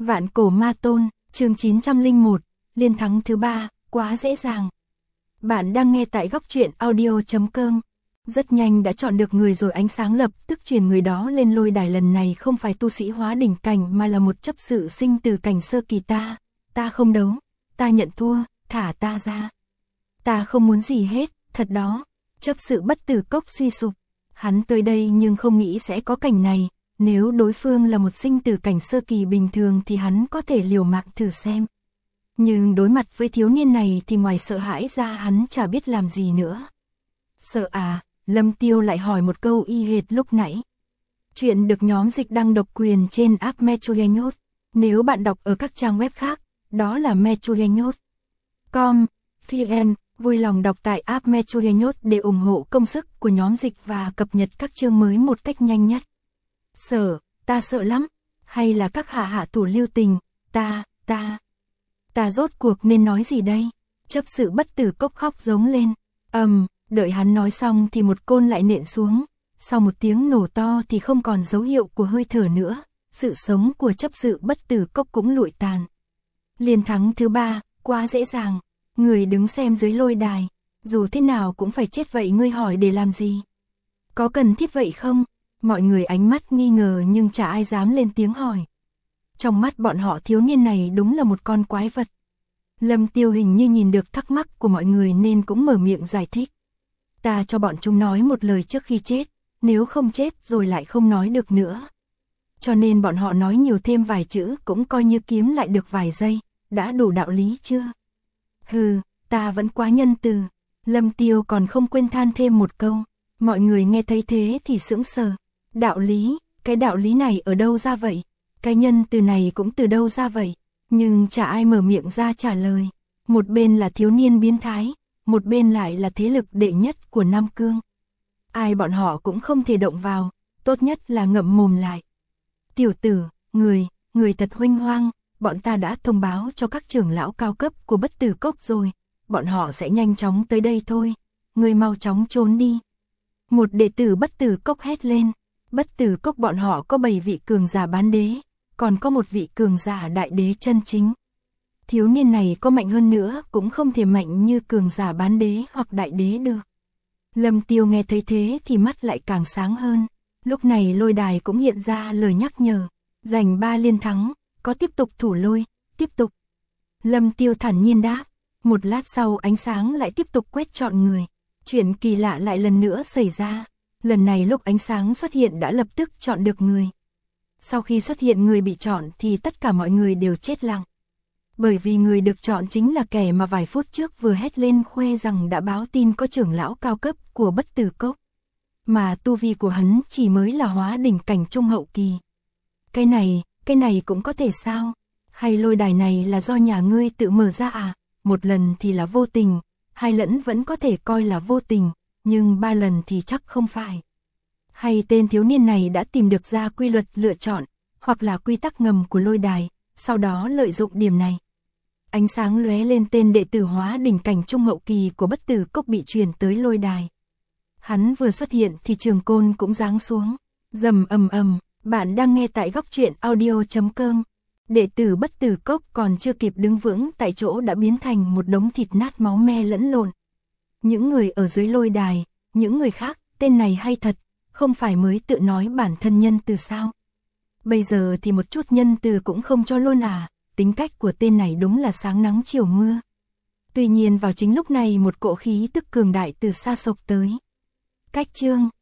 Vạn cổ ma tôn, chương 901, liên thắng thứ 3, quá dễ dàng. Bạn đang nghe tại góc truyện audio.com. Rất nhanh đã chọn được người rồi, ánh sáng lập tức truyền người đó lên lôi đài. Lần này không phải tu sĩ hóa đỉnh cảnh mà là một chấp sự sinh từ cảnh sơ kỳ. Ta không đấu, ta nhận thua, thả ta ra. Ta không muốn gì hết, thật đó. Chấp sự Bất Tử Cốc suy sụp. Hắn tới đây nhưng không nghĩ sẽ có cảnh này. Nếu đối phương là một sinh tử cảnh sơ kỳ bình thường thì hắn có thể liều mạng thử xem. Nhưng đối mặt với thiếu niên này thì ngoài sợ hãi ra hắn chả biết làm gì nữa. Sợ à? Lâm Tiêu lại hỏi một câu y hệt lúc nãy. Chuyện được nhóm dịch đăng độc quyền trên app Metroyenyot. Nếu bạn đọc ở các trang web khác, đó là Metroyenyot.com, vn, vui lòng đọc tại app Metroyenyot để ủng hộ công sức của nhóm dịch và cập nhật các chương mới một cách nhanh nhất. Sợ, ta sợ lắm, hay là các hạ thủ lưu tình, ta rốt cuộc nên nói gì đây? Chấp sự Bất Tử Cốc khóc giống lên. Đợi hắn nói xong thì một côn lại nện xuống. Sau một tiếng nổ to thì không còn dấu hiệu của hơi thở nữa. Sự sống của chấp sự Bất Tử Cốc cũng lụi tàn. Liên thắng thứ 3, quá dễ dàng. Người đứng xem dưới lôi đài, dù thế nào cũng phải chết vậy, ngươi hỏi để làm gì? Có cần thiết vậy không? Mọi người ánh mắt nghi ngờ nhưng chả ai dám lên tiếng hỏi. Trong mắt bọn họ thiếu niên này đúng là một con quái vật. Lâm Tiêu hình như nhìn được thắc mắc của mọi người nên cũng mở miệng giải thích. Ta cho bọn chúng nói một lời trước khi chết, nếu không chết rồi lại không nói được nữa. Cho nên bọn họ nói nhiều thêm vài chữ cũng coi như kiếm lại được vài giây, đã đủ đạo lý chưa? Hừ, ta vẫn quá nhân từ. Lâm Tiêu còn không quên than thêm một câu. Mọi người nghe thấy thế thì sững sờ. Đạo lý, cái đạo lý này ở đâu ra vậy? Cái nhân từ này cũng từ đâu ra vậy? Nhưng chả ai mở miệng ra trả lời. Một bên là thiếu niên biến thái, một bên lại là thế lực đệ nhất của Nam Cương. Ai bọn họ cũng không thể động vào, tốt nhất là ngậm mồm lại. Tiểu tử, người thật huênh hoang, bọn ta đã thông báo cho các trưởng lão cao cấp của Bất Tử Cốc rồi, bọn họ sẽ nhanh chóng tới đây thôi, ngươi mau chóng trốn đi. Một đệ tử Bất Tử Cốc hét lên. Bất Tử Cốc bọn họ có 7 vị cường giả bán đế, còn có một vị cường giả đại đế chân chính. Thiếu niên này có mạnh hơn nữa cũng không thể mạnh như cường giả bán đế hoặc đại đế được. Lâm Tiêu nghe thấy thế thì mắt lại càng sáng hơn. Lúc này lôi đài cũng hiện ra lời nhắc nhở. Giành 3 liên thắng, có tiếp tục thủ lôi, tiếp tục. Lâm Tiêu thản nhiên đáp. Một lát sau ánh sáng lại tiếp tục quét chọn người. Chuyện kỳ lạ lại lần nữa xảy ra. Lần này lúc ánh sáng xuất hiện đã lập tức chọn được người. Sau khi xuất hiện người bị chọn thì tất cả mọi người đều chết lặng. Bởi vì người được chọn chính là kẻ mà vài phút trước vừa hét lên khoe rằng đã báo tin có trưởng lão cao cấp của Bất Tử Cốc. Mà tu vi của hắn chỉ mới là hóa đỉnh cảnh trung hậu kỳ. Cái này cũng có thể sao? Hay lôi đài này là do nhà ngươi tự mở ra à? Một lần thì là vô tình, 2 lần vẫn có thể coi là vô tình, nhưng 3 lần thì chắc không phải. Hay tên thiếu niên này đã tìm được ra quy luật lựa chọn, hoặc là quy tắc ngầm của lôi đài, sau đó lợi dụng điểm này. Ánh sáng lóe lên, tên đệ tử hóa đỉnh cảnh trung hậu kỳ của Bất Tử Cốc bị truyền tới lôi đài. Hắn vừa xuất hiện thì trường côn cũng giáng xuống. Rầm ầm, bạn đang nghe tại góc truyện audio.com. Đệ tử Bất Tử Cốc còn chưa kịp đứng vững tại chỗ đã biến thành một đống thịt nát máu me lẫn lộn. Những người ở dưới lôi đài, những người khác, tên này hay thật, không phải mới tự nói bản thân nhân từ sao? Bây giờ thì một chút nhân từ cũng không cho luôn à? Tính cách của tên này đúng là sáng nắng chiều mưa. Tuy nhiên vào chính lúc này một cỗ khí tức cường đại từ xa sộc tới. Cách chương